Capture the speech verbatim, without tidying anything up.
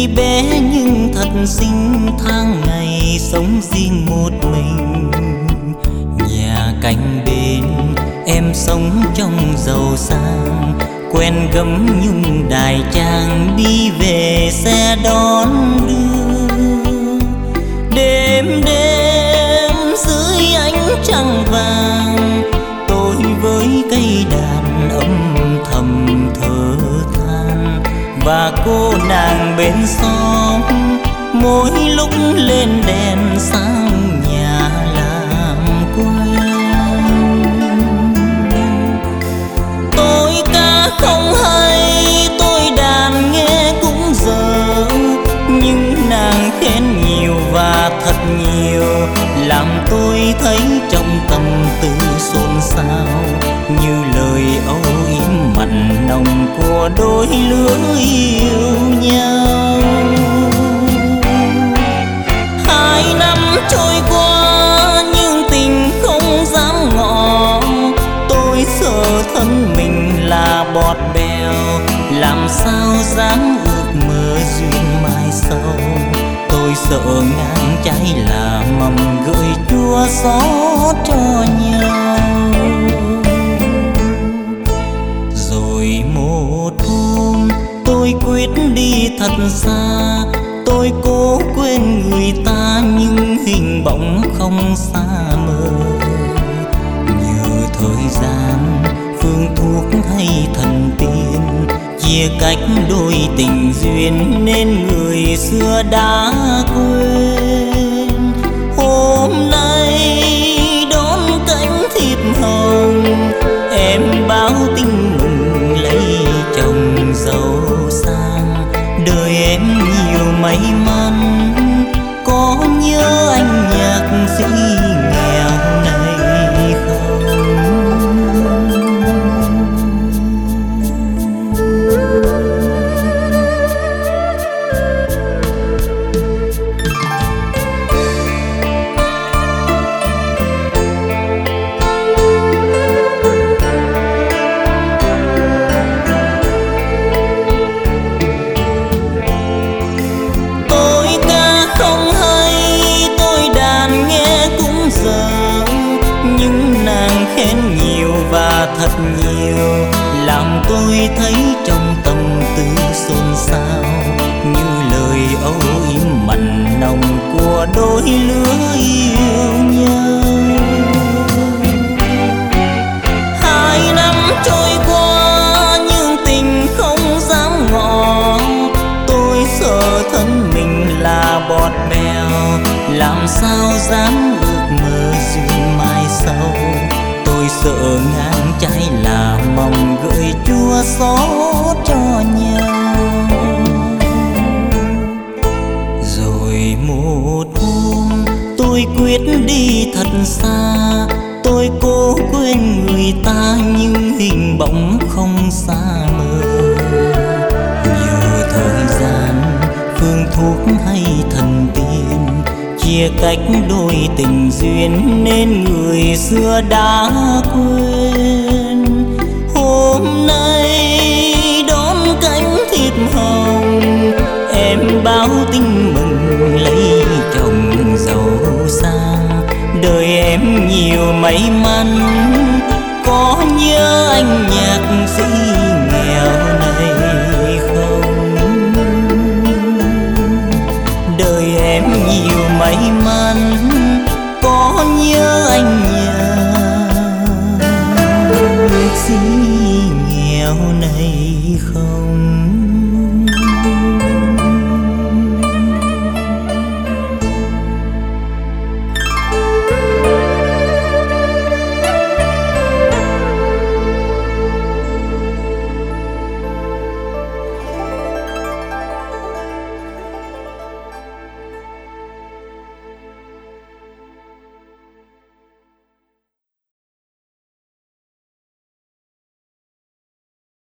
Tuy bé nhưng thật xinh, tháng ngày sống riêng một mình. Nhà cạnh bên em sống trong giàu sang, quen gấm nhung đài trang, đi về xe đón đưa. Đêm đêm dưới ánh trăng vàng, tôi với cây đàn âm thầm thở than. Và cô nàng bên xóm mỗi lúc lên đèn sang nhà làm quen. Tôi ca không hay, tôi đàn nghe cũng dở, nhưng nàng khen nhiều và thật nhiều, làm tôi thấy trong tâm tư xôn xao, như lời âu yếm mặn nồng của đôi lứa yêu nhau. Hai năm trôi qua nhưng tình không dám ngỏ, tôi sợ thân mình là bọt bèo, làm sao dám ước mơ duyên mai sau. Tôi sợ ngang trái là mầm gửi chua xót cho nhau. Rồi một hôm tôi quyết đi thật xa, tôi cố quên người ta nhưng hình bóng không xa mờ. Nhờ thời gian, phương thuốc hay thần tiên, chia cách đôi tình duyên nên người xưa đã quên. Hôm nay đón cánh thiệp hồng, em báo tin mừng lấy chồng giàu sang. Đời em nhiều may mắn, có nhớ anh nhạc sĩ nghèo này không? Thật nhiều làm tôi thấy trong tâm tư xôn xao, như lời âu yếm mặn nồng của đôi lứa yêu nhau. Hai năm trôi qua nhưng tình không dám ngỏ, tôi sợ thân mình là bọt bèo, làm sao dám ước mơ duyên mai sau. Tôi sợ ngang trái là mầm gửi chua xót cho nhau. Rồi một hôm tôi quyết đi thật xa, tôi cố quên người ta nhưng hình bóng không xa mờ. Nhờ thời gian, phương thuốc hay thần tiên, chia cách đôi tình duyên nên người xưa đã quên. Hôm nay đón cánh thiệp hồng, em báo tin mừng lấy chồng giàu sang. Đời em nhiều may mắn, có nhớ anh nhạc sĩ nghèo này không? Đời em nhiều may mắn, có nhớ anh nhạc sĩ nghèo này